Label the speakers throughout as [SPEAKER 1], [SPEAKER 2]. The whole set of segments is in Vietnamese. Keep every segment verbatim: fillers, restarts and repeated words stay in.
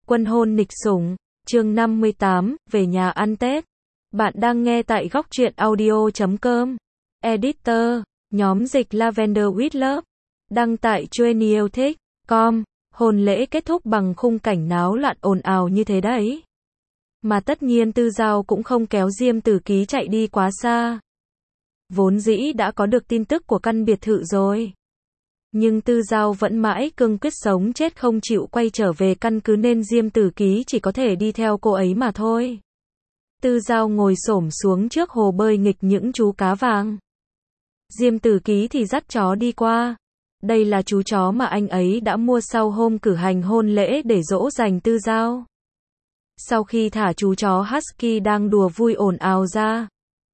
[SPEAKER 1] Quân hôn nịch sủng, chương năm mươi tám, về nhà ăn Tết. Bạn đang nghe tại góc truyện audio chấm com. Editor, nhóm dịch Lavender with Love. Đăng tại chuyenilthic chấm com. Hôn lễ kết thúc bằng khung cảnh náo loạn ồn ào như thế đấy. Mà tất nhiên Tư Dao cũng không kéo Diêm Tử Ký chạy đi quá xa. Vốn dĩ đã có được tin tức của căn biệt thự rồi. Nhưng Tư Dao vẫn mãi cương quyết sống chết không chịu quay trở về căn cứ nên Diêm Tử Ký chỉ có thể đi theo cô ấy mà thôi. Tư Dao ngồi xổm xuống trước hồ bơi nghịch những chú cá vàng. Diêm Tử Ký thì dắt chó đi qua. Đây là chú chó mà anh ấy đã mua sau hôm cử hành hôn lễ để dỗ dành Tư Dao. Sau khi thả chú chó Husky đang đùa vui ồn ào ra,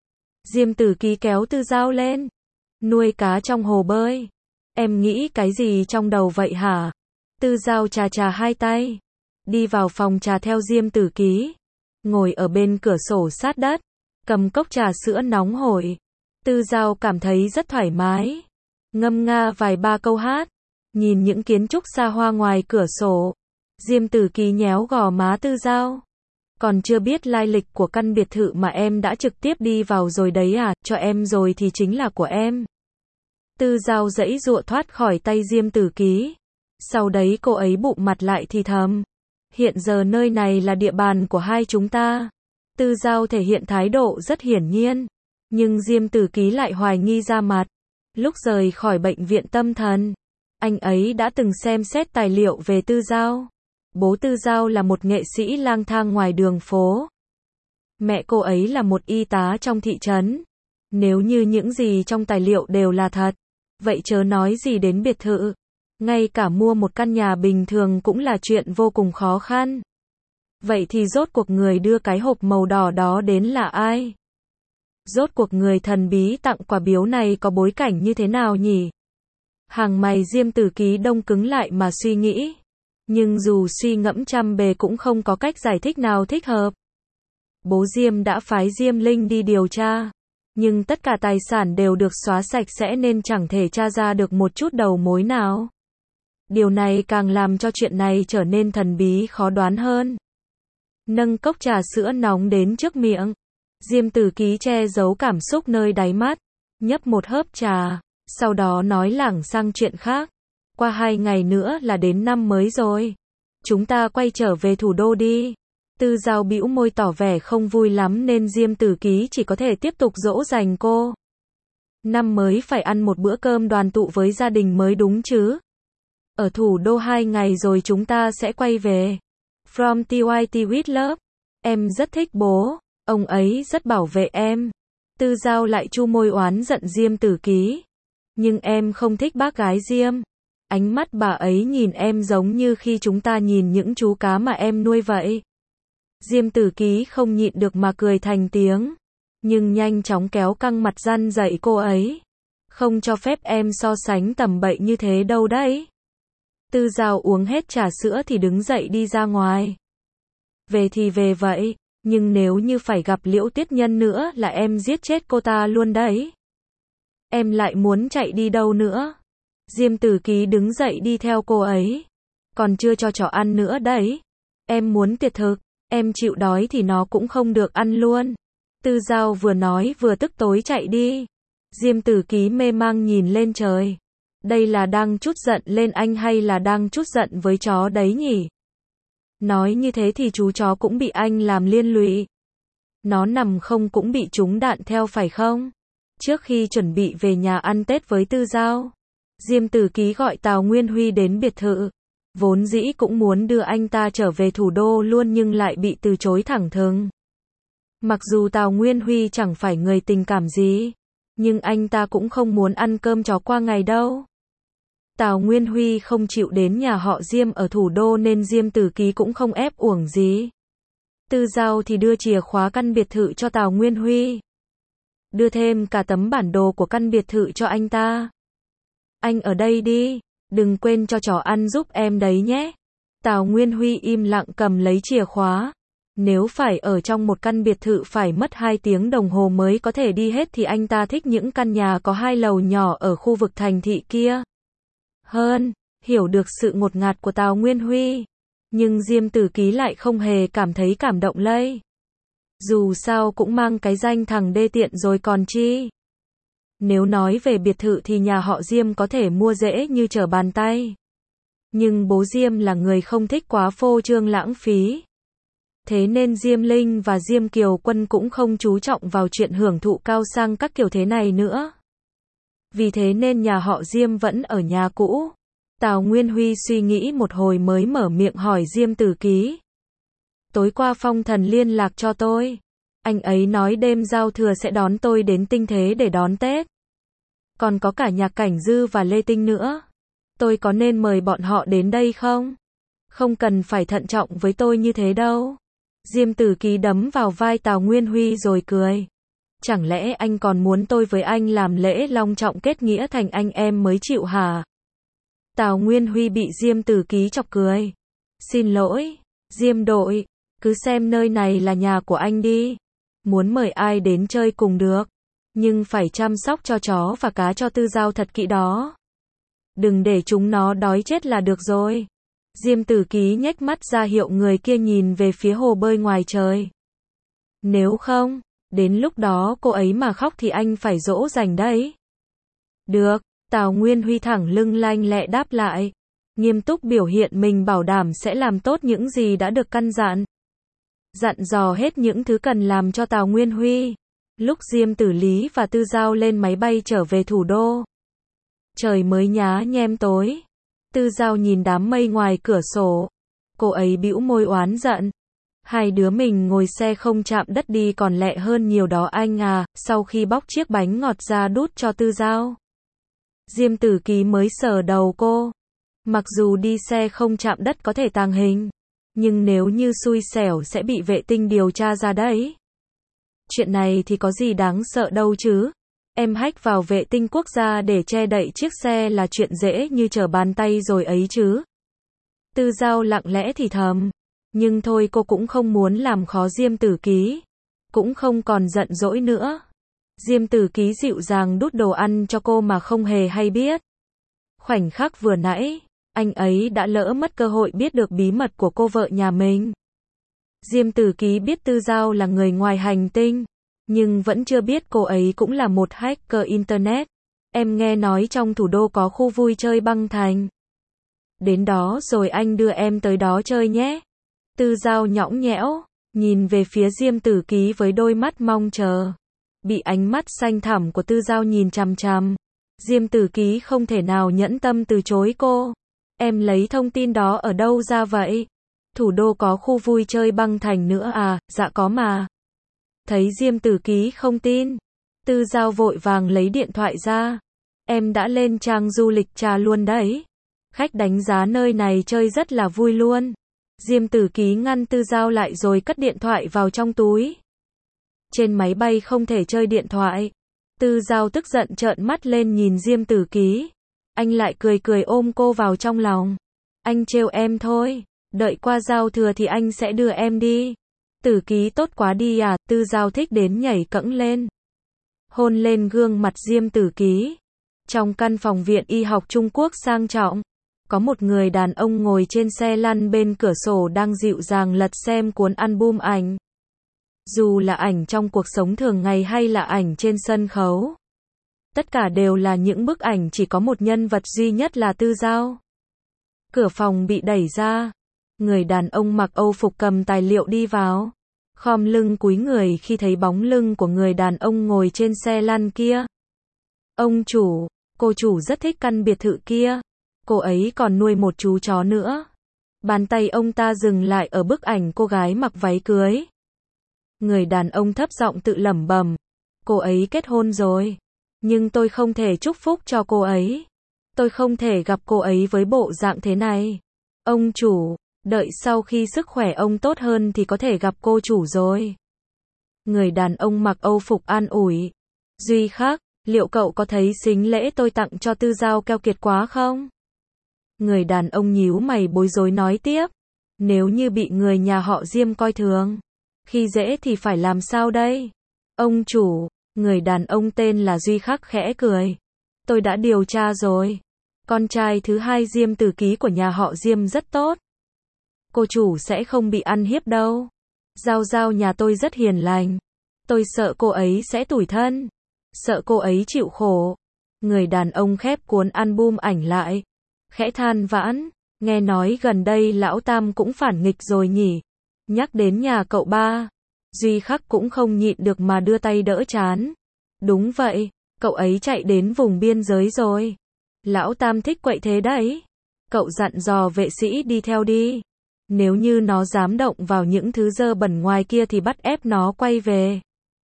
[SPEAKER 1] Diêm Tử Ký kéo Tư Dao lên. Nuôi cá trong hồ bơi. Em nghĩ cái gì trong đầu vậy hả? Tư Dao chà chà hai tay. Đi vào phòng trà theo Diêm Tử Ký. Ngồi ở bên cửa sổ sát đất. Cầm cốc trà sữa nóng hổi. Tư Dao cảm thấy rất thoải mái. Ngâm nga vài ba câu hát. Nhìn những kiến trúc xa hoa ngoài cửa sổ. Diêm Tử Ký nhéo gò má Tư Dao. Còn chưa biết lai lịch của căn biệt thự mà em đã trực tiếp đi vào rồi đấy à, cho em rồi thì chính là của em. Tư Dao giãy giụa thoát khỏi tay Diêm Tử Ký. Sau đấy cô ấy bụm mặt lại thì thầm. Hiện giờ nơi này là địa bàn của hai chúng ta. Tư Dao thể hiện thái độ rất hiển nhiên. Nhưng Diêm Tử Ký lại hoài nghi ra mặt. Lúc rời khỏi bệnh viện tâm thần, anh ấy đã từng xem xét tài liệu về Tư Dao. Bố Tư Dao là một nghệ sĩ lang thang ngoài đường phố. Mẹ cô ấy là một y tá trong thị trấn. Nếu như những gì trong tài liệu đều là thật, vậy chớ nói gì đến biệt thự. Ngay cả mua một căn nhà bình thường cũng là chuyện vô cùng khó khăn. Vậy thì rốt cuộc người đưa cái hộp màu đỏ đó đến là ai? Rốt cuộc người thần bí tặng quà biếu này có bối cảnh như thế nào nhỉ? Hàng mày Diêm Tử Ký đông cứng lại mà suy nghĩ. Nhưng dù suy ngẫm trăm bề cũng không có cách giải thích nào thích hợp. Bố Diêm đã phái Diêm Linh đi điều tra. Nhưng tất cả tài sản đều được xóa sạch sẽ nên chẳng thể tra ra được một chút đầu mối nào. Điều này càng làm cho chuyện này trở nên thần bí khó đoán hơn. Nâng cốc trà sữa nóng đến trước miệng. Diêm Tử Ký che giấu cảm xúc nơi đáy mắt. Nhấp một hớp trà. Sau đó nói lảng sang chuyện khác. Qua hai ngày nữa là đến năm mới rồi. Chúng ta quay trở về thủ đô đi. Tư Dao bĩu môi tỏ vẻ không vui lắm nên Diêm Tử Ký chỉ có thể tiếp tục dỗ dành cô. Năm mới phải ăn một bữa cơm đoàn tụ với gia đình mới đúng chứ. Ở thủ đô hai ngày rồi chúng ta sẽ quay về. From ti goai ti with Love. Em rất thích bố. Ông ấy rất bảo vệ em. Tư Dao lại chu môi oán giận Diêm Tử Ký. Nhưng em không thích bác gái Diêm. Ánh mắt bà ấy nhìn em giống như khi chúng ta nhìn những chú cá mà em nuôi vậy. Diêm Tử Ký không nhịn được mà cười thành tiếng. Nhưng nhanh chóng kéo căng mặt răn dạy cô ấy. Không cho phép em so sánh tầm bậy như thế đâu đấy. Tư Dao uống hết trà sữa thì đứng dậy đi ra ngoài. Về thì về vậy. Nhưng nếu như phải gặp Liễu Tuyết Nhân nữa là em giết chết cô ta luôn đấy. Em lại muốn chạy đi đâu nữa? Diêm Tử Ký đứng dậy đi theo cô ấy. Còn chưa cho chó ăn nữa đấy. Em muốn tiệt thực. Em chịu đói thì nó cũng không được ăn luôn. Tư Dao vừa nói vừa tức tối chạy đi. Diêm Tử Ký mê mang nhìn lên trời. Đây là đang trút giận lên anh hay là đang trút giận với chó đấy nhỉ? Nói như thế thì chú chó cũng bị anh làm liên lụy. Nó nằm không cũng bị trúng đạn theo phải không? Trước khi chuẩn bị về nhà ăn Tết với Tư Dao, Diêm Tử Ký gọi Tào Nguyên Huy đến biệt thự. Vốn dĩ cũng muốn đưa anh ta trở về thủ đô luôn nhưng lại bị từ chối thẳng thừng. Mặc dù Tào Nguyên Huy chẳng phải người tình cảm gì, nhưng anh ta cũng không muốn ăn cơm chó qua ngày đâu. Tào Nguyên Huy không chịu đến nhà họ Diêm ở thủ đô nên Diêm Tử Ký cũng không ép uổng gì. Tư Dao thì đưa chìa khóa căn biệt thự cho Tào Nguyên Huy. Đưa thêm cả tấm bản đồ của căn biệt thự cho anh ta. Anh ở đây đi, đừng quên cho chó ăn giúp em đấy nhé. Tào Nguyên Huy im lặng cầm lấy chìa khóa. Nếu phải ở trong một căn biệt thự phải mất hai tiếng đồng hồ mới có thể đi hết thì anh ta thích những căn nhà có hai lầu nhỏ ở khu vực thành thị kia hơn. Hiểu được sự ngột ngạt của Tào Nguyên Huy, Nhưng Diêm Tử Ký lại không hề cảm thấy cảm động lây. Dù sao cũng mang cái danh thằng đê tiện rồi còn chi. Nếu nói về biệt thự thì nhà họ Diêm có thể mua dễ như trở bàn tay. Nhưng bố Diêm là người không thích quá phô trương lãng phí. Thế nên Diêm Linh và Diêm Kiều Quân cũng không chú trọng vào chuyện hưởng thụ cao sang các kiểu thế này nữa. Vì thế nên nhà họ Diêm vẫn ở nhà cũ. Tào Nguyên Huy suy nghĩ một hồi mới mở miệng hỏi Diêm Tử Ký. Tối qua Phong Thần liên lạc cho tôi. Anh ấy nói đêm giao thừa sẽ đón tôi đến Tinh Thế để đón Tết. Còn có cả Nhạc Cảnh Dư và Lê Tinh nữa. Tôi có nên mời bọn họ đến đây không? Không cần phải thận trọng với tôi như thế đâu. Diêm Tử Ký đấm vào vai Tào Nguyên Huy rồi cười. Chẳng lẽ anh còn muốn tôi với anh làm lễ long trọng kết nghĩa thành anh em mới chịu hả? Tào Nguyên Huy bị Diêm Tử Ký chọc cười. Xin lỗi, Diêm đội, cứ xem nơi này là nhà của anh đi. Muốn mời ai đến chơi cùng được. Nhưng phải chăm sóc cho chó và cá cho Tư Giao thật kỹ đó. Đừng để chúng nó đói chết là được rồi. Diêm Tử Ký nhếch mắt ra hiệu người kia nhìn về phía hồ bơi ngoài trời. Nếu không, đến lúc đó cô ấy mà khóc thì anh phải dỗ dành đấy. Được, Tào Nguyên Huy thẳng lưng lanh lẹ đáp lại. Nghiêm túc biểu hiện mình bảo đảm sẽ làm tốt những gì đã được căn dặn. Dặn dò hết những thứ cần làm cho Tào Nguyên Huy. Lúc Diêm Tử Lý và Tư Giao lên máy bay trở về thủ đô. Trời mới nhá nhem tối. Tư Giao nhìn đám mây ngoài cửa sổ. Cô ấy bĩu môi oán giận. Hai đứa mình ngồi xe không chạm đất đi còn lẹ hơn nhiều đó anh à. Sau khi bóc chiếc bánh ngọt ra đút cho Tư Giao, Diêm Tử Ký mới sờ đầu cô. Mặc dù đi xe không chạm đất có thể tàng hình, nhưng nếu như xui xẻo sẽ bị vệ tinh điều tra ra đấy. Chuyện này thì có gì đáng sợ đâu chứ. Em hack vào vệ tinh quốc gia để che đậy chiếc xe là chuyện dễ như trở bàn tay rồi ấy chứ. Tư Giao lặng lẽ thì thầm. Nhưng thôi cô cũng không muốn làm khó Diêm Tử Ký. Cũng không còn giận dỗi nữa. Diêm Tử Ký dịu dàng đút đồ ăn cho cô mà không hề hay biết. Khoảnh khắc vừa nãy, anh ấy đã lỡ mất cơ hội biết được bí mật của cô vợ nhà mình. Diêm Tử Ký biết Tư Giao là người ngoài hành tinh, nhưng vẫn chưa biết cô ấy cũng là một hacker internet. Em nghe nói trong thủ đô có khu vui chơi băng thành. Đến đó rồi anh đưa em tới đó chơi nhé. Tư Giao nhõng nhẽo, nhìn về phía Diêm Tử Ký với đôi mắt mong chờ. Bị ánh mắt xanh thẳm của Tư Giao nhìn chằm chằm, Diêm Tử Ký không thể nào nhẫn tâm từ chối cô. Em lấy thông tin đó ở đâu ra vậy? Thủ đô có khu vui chơi băng thành nữa à? Dạ có mà. Thấy Diêm Tử Ký không tin, Tư Giao vội vàng lấy điện thoại ra. Em đã lên trang du lịch tra luôn đấy. Khách đánh giá nơi này chơi rất là vui luôn. Diêm Tử Ký ngăn Tư Giao lại rồi cất điện thoại vào trong túi. Trên máy bay không thể chơi điện thoại. Tư Giao tức giận trợn mắt lên nhìn Diêm Tử Ký. Anh lại cười cười ôm cô vào trong lòng. Anh trêu em thôi. Đợi qua giao thừa thì anh sẽ đưa em đi. Tử Ký tốt quá đi à. Tư Giao thích đến nhảy cẫng lên. Hôn lên gương mặt Diêm Tử Ký. Trong căn phòng viện y học Trung Quốc sang trọng, có một người đàn ông ngồi trên xe lăn bên cửa sổ đang dịu dàng lật xem cuốn album ảnh. Dù là ảnh trong cuộc sống thường ngày hay là ảnh trên sân khấu, tất cả đều là những bức ảnh chỉ có một nhân vật duy nhất là Tư Giao. Cửa phòng bị đẩy ra. Người đàn ông mặc Âu phục cầm tài liệu đi vào. Khom lưng cúi người khi thấy bóng lưng của người đàn ông ngồi trên xe lăn kia. Ông chủ, cô chủ rất thích căn biệt thự kia. Cô ấy còn nuôi một chú chó nữa. Bàn tay ông ta dừng lại ở bức ảnh cô gái mặc váy cưới. Người đàn ông thấp giọng tự lẩm bẩm. Cô ấy kết hôn rồi. Nhưng tôi không thể chúc phúc cho cô ấy. Tôi không thể gặp cô ấy với bộ dạng thế này. Ông chủ, đợi sau khi sức khỏe ông tốt hơn thì có thể gặp cô chủ rồi. Người đàn ông mặc Âu phục an ủi. Duy Khắc, liệu cậu có thấy sính lễ tôi tặng cho Tư Giao keo kiệt quá không? Người đàn ông nhíu mày bối rối nói tiếp. Nếu như bị người nhà họ Diêm coi thường, khi dễ thì phải làm sao đây? Ông chủ, người đàn ông tên là Duy Khắc khẽ cười. Tôi đã điều tra rồi. Con trai thứ hai Diêm Tử Ký của nhà họ Diêm rất tốt. cô chủ sẽ không bị ăn hiếp đâu. Giao Giao nhà tôi rất hiền lành. Tôi sợ cô ấy sẽ tủi thân. Sợ cô ấy chịu khổ. Người đàn ông khép cuốn album ảnh lại. Khẽ than vãn. Nghe nói gần đây lão Tam cũng phản nghịch rồi nhỉ. Nhắc đến nhà cậu ba. Duy Khắc cũng không nhịn được mà đưa tay đỡ trán. Đúng vậy, cậu ấy chạy đến vùng biên giới rồi. Lão Tam thích quậy thế đấy. Cậu dặn dò vệ sĩ đi theo đi. Nếu như nó dám động vào những thứ dơ bẩn ngoài kia thì bắt ép nó quay về.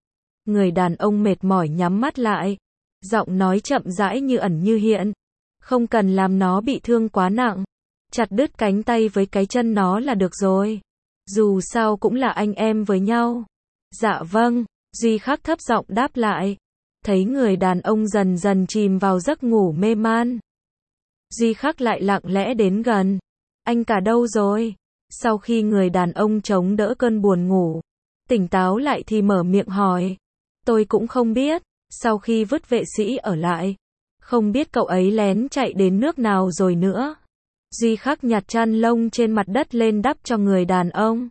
[SPEAKER 1] Người đàn ông mệt mỏi nhắm mắt lại. Giọng nói chậm rãi như ẩn như hiện. Không cần làm nó bị thương quá nặng. Chặt đứt cánh tay với cái chân nó là được rồi. Dù sao cũng là anh em với nhau. Dạ vâng, Duy Khắc thấp giọng đáp lại. Thấy người đàn ông dần dần chìm vào giấc ngủ mê man. Duy Khắc lại lặng lẽ đến gần. Anh cả đâu rồi? Sau khi người đàn ông chống đỡ cơn buồn ngủ, tỉnh táo lại thì mở miệng hỏi. Tôi cũng không biết, sau khi vứt vệ sĩ ở lại. Không biết cậu ấy lén chạy đến nước nào rồi nữa. Duy Khắc nhặt chăn lông trên mặt đất lên đắp cho người đàn ông.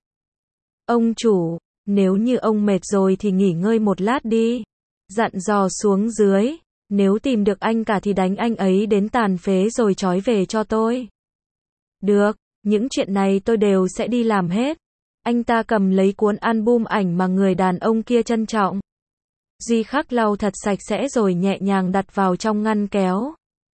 [SPEAKER 1] Ông chủ, nếu như ông mệt rồi thì nghỉ ngơi một lát đi. Dặn dò xuống dưới, nếu tìm được anh cả thì đánh anh ấy đến tàn phế rồi trói về cho tôi. Được, những chuyện này tôi đều sẽ đi làm hết. Anh ta cầm lấy cuốn album ảnh mà người đàn ông kia trân trọng. Duy Khắc lau thật sạch sẽ rồi nhẹ nhàng đặt vào trong ngăn kéo.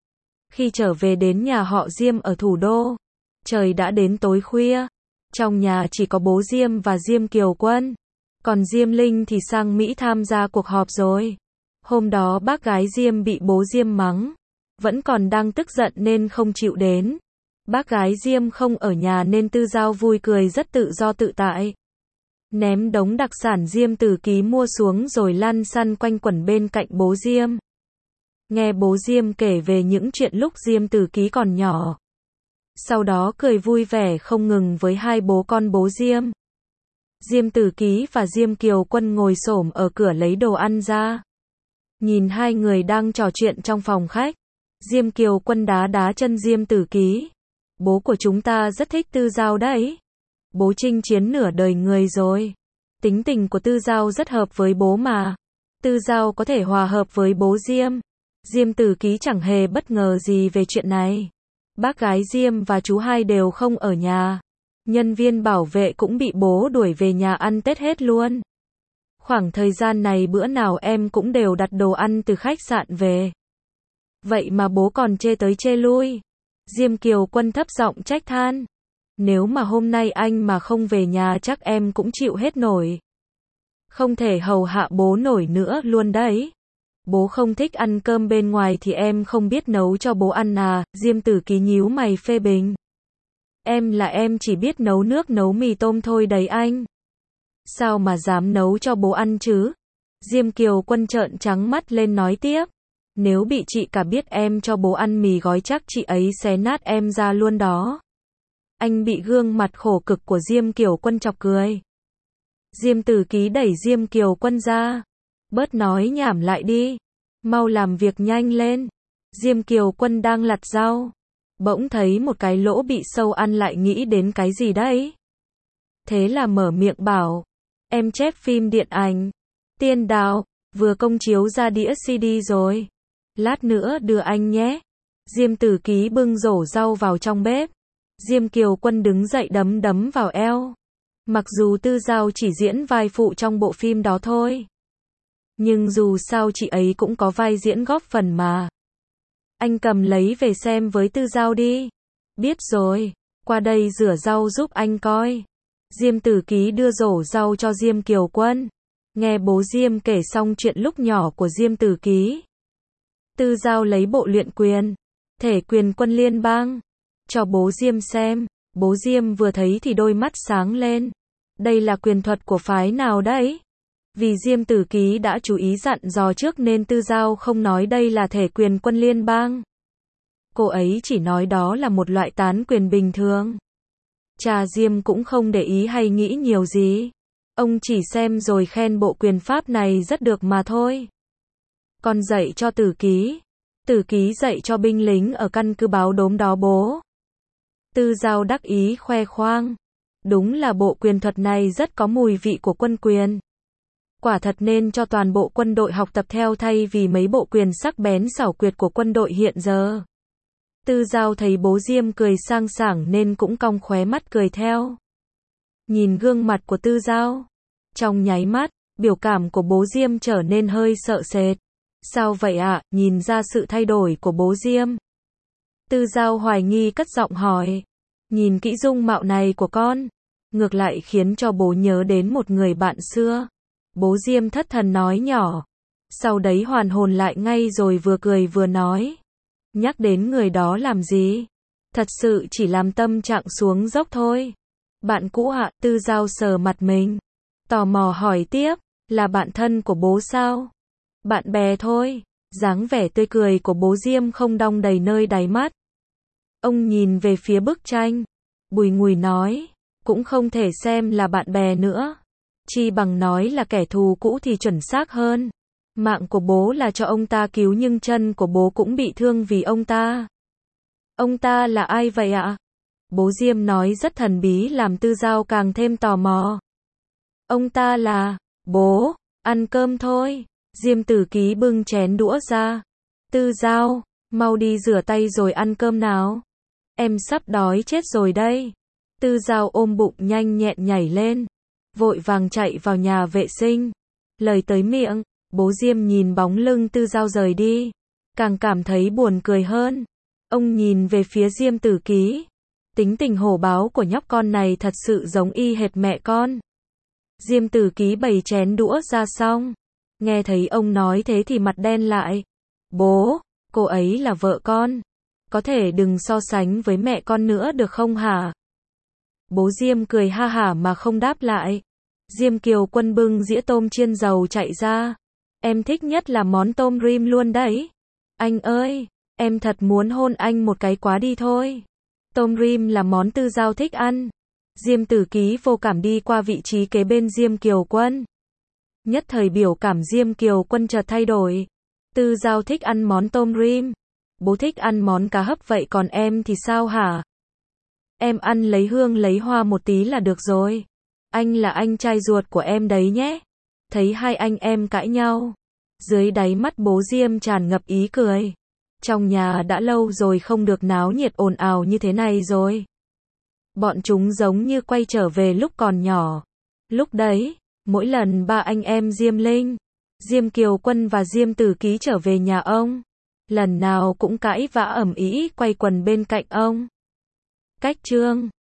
[SPEAKER 1] Khi trở về đến nhà họ Diêm ở thủ đô, trời đã đến tối khuya. Trong nhà chỉ có bố Diêm và Diêm Kiều Quân. Còn Diêm Linh thì sang Mỹ tham gia cuộc họp rồi. Hôm đó bác gái Diêm bị bố Diêm mắng. Vẫn còn đang tức giận nên không chịu đến. Bác gái Diêm không ở nhà nên Tư Giao vui cười rất tự do tự tại. Ném đống đặc sản Diêm Tử Ký mua xuống rồi lăn xăn quanh quẩn bên cạnh bố Diêm. Nghe bố Diêm kể về những chuyện lúc Diêm Tử Ký còn nhỏ. Sau đó cười vui vẻ không ngừng với hai bố con bố Diêm. Diêm Tử Ký và Diêm Kiều Quân ngồi xổm ở cửa lấy đồ ăn ra. Nhìn hai người đang trò chuyện trong phòng khách. Diêm Kiều Quân đá đá chân Diêm Tử Ký. Bố của chúng ta rất thích Tư Giao đấy. Bố chinh chiến nửa đời người rồi. Tính tình của Tư Giao rất hợp với bố mà. Tư Giao có thể hòa hợp với bố Diêm. Diêm Tử Ký chẳng hề bất ngờ gì về chuyện này. Bác gái Diêm và chú hai đều không ở nhà. Nhân viên bảo vệ cũng bị bố đuổi về nhà ăn Tết hết luôn. Khoảng thời gian này bữa nào em cũng đều đặt đồ ăn từ khách sạn về. Vậy mà bố còn chê tới chê lui. Diêm Kiều Quân thấp giọng trách than. Nếu mà hôm nay anh mà không về nhà chắc em cũng chịu hết nổi. Không thể hầu hạ bố nổi nữa luôn đấy. Bố không thích ăn cơm bên ngoài thì em không biết nấu cho bố ăn à, Diêm Tử Ký nhíu mày phê bình. Em là em chỉ biết nấu nước nấu mì tôm thôi đấy anh. Sao mà dám nấu cho bố ăn chứ? Diêm Kiều Quân trợn trắng mắt lên nói tiếp. Nếu bị chị cả biết em cho bố ăn mì gói chắc chị ấy xé nát em ra luôn đó. Anh bị gương mặt khổ cực của Diêm Kiều Quân chọc cười. Diêm Tử Ký đẩy Diêm Kiều Quân ra. Bớt nói nhảm lại đi. Mau làm việc nhanh lên. Diêm Kiều Quân đang lặt rau. Bỗng thấy một cái lỗ bị sâu ăn lại nghĩ đến cái gì đấy. Thế là mở miệng bảo. Em chép phim điện ảnh. Tiên Đào, vừa công chiếu ra đĩa xê đê rồi. Lát nữa đưa anh nhé. Diêm Tử Ký bưng rổ rau vào trong bếp. Diêm Kiều Quân đứng dậy đấm đấm vào eo. Mặc dù Tư Giao chỉ diễn vai phụ trong bộ phim đó thôi. Nhưng dù sao chị ấy cũng có vai diễn góp phần mà. Anh cầm lấy về xem với Tư Giao đi. Biết rồi, qua đây rửa rau giúp anh coi. Diêm Tử Ký đưa rổ rau cho Diêm Kiều Quân. Nghe bố Diêm kể xong chuyện lúc nhỏ của Diêm Tử Ký. Tư Giao lấy bộ luyện quyền, thể quyền quân liên bang, cho bố Diêm xem. Bố Diêm vừa thấy thì đôi mắt sáng lên. Đây là quyền thuật của phái nào đấy? Vì Diêm Tử Ký đã chú ý dặn dò trước nên Tư Giao không nói đây là thể quyền quân liên bang. Cô ấy chỉ nói đó là một loại tán quyền bình thường. Cha Diêm cũng không để ý hay nghĩ nhiều gì. Ông chỉ xem rồi khen bộ quyền pháp này rất được mà thôi. Con dạy cho Tử Ký. Tử Ký dạy cho binh lính ở căn cứ báo đốm đó bố. Tư Giao đắc ý khoe khoang. Đúng là bộ quyền thuật này rất có mùi vị của quân quyền. Quả thật nên cho toàn bộ quân đội học tập theo thay vì mấy bộ quyền sắc bén xảo quyệt của quân đội hiện giờ. Tư Giao thấy bố Diêm cười sang sảng nên cũng cong khóe mắt cười theo. Nhìn gương mặt của Tư Giao, trong nháy mắt, biểu cảm của bố Diêm trở nên hơi sợ sệt. Sao vậy ạ? À? Nhìn ra sự thay đổi của bố Diêm. Tư Giao hoài nghi cất giọng hỏi. Nhìn kỹ dung mạo này của con, ngược lại khiến cho bố nhớ đến một người bạn xưa. Bố Diêm thất thần nói nhỏ. Sau đấy hoàn hồn lại ngay rồi vừa cười vừa nói. Nhắc đến người đó làm gì? Thật sự chỉ làm tâm trạng xuống dốc thôi. Bạn cũ ạ? À? Tư Giao sờ mặt mình, tò mò hỏi tiếp. Là bạn thân của bố sao? Bạn bè thôi. Dáng vẻ tươi cười của bố Diêm không đong đầy nơi đáy mắt. Ông nhìn về phía bức tranh, bùi ngùi nói. Cũng không thể xem là bạn bè nữa. Chi bằng nói là kẻ thù cũ thì chuẩn xác hơn. Mạng của bố là cho ông ta cứu nhưng chân của bố cũng bị thương vì ông ta. Ông ta là ai vậy ạ? Bố Diêm nói rất thần bí làm Tư Giao càng thêm tò mò. Ông ta là... Bố, ăn cơm thôi. Diêm Tử Ký bưng chén đũa ra. Tư Giao, mau đi rửa tay rồi ăn cơm nào. Em sắp đói chết rồi đây. Tư Giao ôm bụng nhanh nhẹn nhảy lên, vội vàng chạy vào nhà vệ sinh. Lời tới miệng, bố Diêm nhìn bóng lưng Tư Giao rời đi, càng cảm thấy buồn cười hơn. Ông nhìn về phía Diêm Tử Ký. Tính tình hổ báo của nhóc con này thật sự giống y hệt mẹ con. Diêm Tử Ký bày chén đũa ra xong, nghe thấy ông nói thế thì mặt đen lại. Bố, cô ấy là vợ con. Có thể đừng so sánh với mẹ con nữa được không hả? Bố Diêm cười ha hả mà không đáp lại. Diêm Kiều Quân bưng dĩa tôm chiên dầu chạy ra. Em thích nhất là món tôm rim luôn đấy. Anh ơi, em thật muốn hôn anh một cái quá đi thôi. Tôm rim là món Tư Giao thích ăn. Diêm Tử Ký vô cảm đi qua vị trí kế bên Diêm Kiều Quân. Nhất thời biểu cảm Diêm Kiều Quân chợt thay đổi. Tư Giao thích ăn món tôm rim. Bố thích ăn món cá hấp vậy còn em thì sao hả? Em ăn lấy hương lấy hoa một tí là được rồi. Anh là anh trai ruột của em đấy nhé. Thấy hai anh em cãi nhau, dưới đáy mắt bố Diêm tràn ngập ý cười. Trong nhà đã lâu rồi không được náo nhiệt ồn ào như thế này rồi. Bọn chúng giống như quay trở về lúc còn nhỏ. Lúc đấy, mỗi lần ba anh em Diêm Linh, Diêm Kiều Quân và Diêm Tử Ký trở về nhà ông, lần nào cũng cãi vã ầm ĩ quay quần bên cạnh ông. Cách chương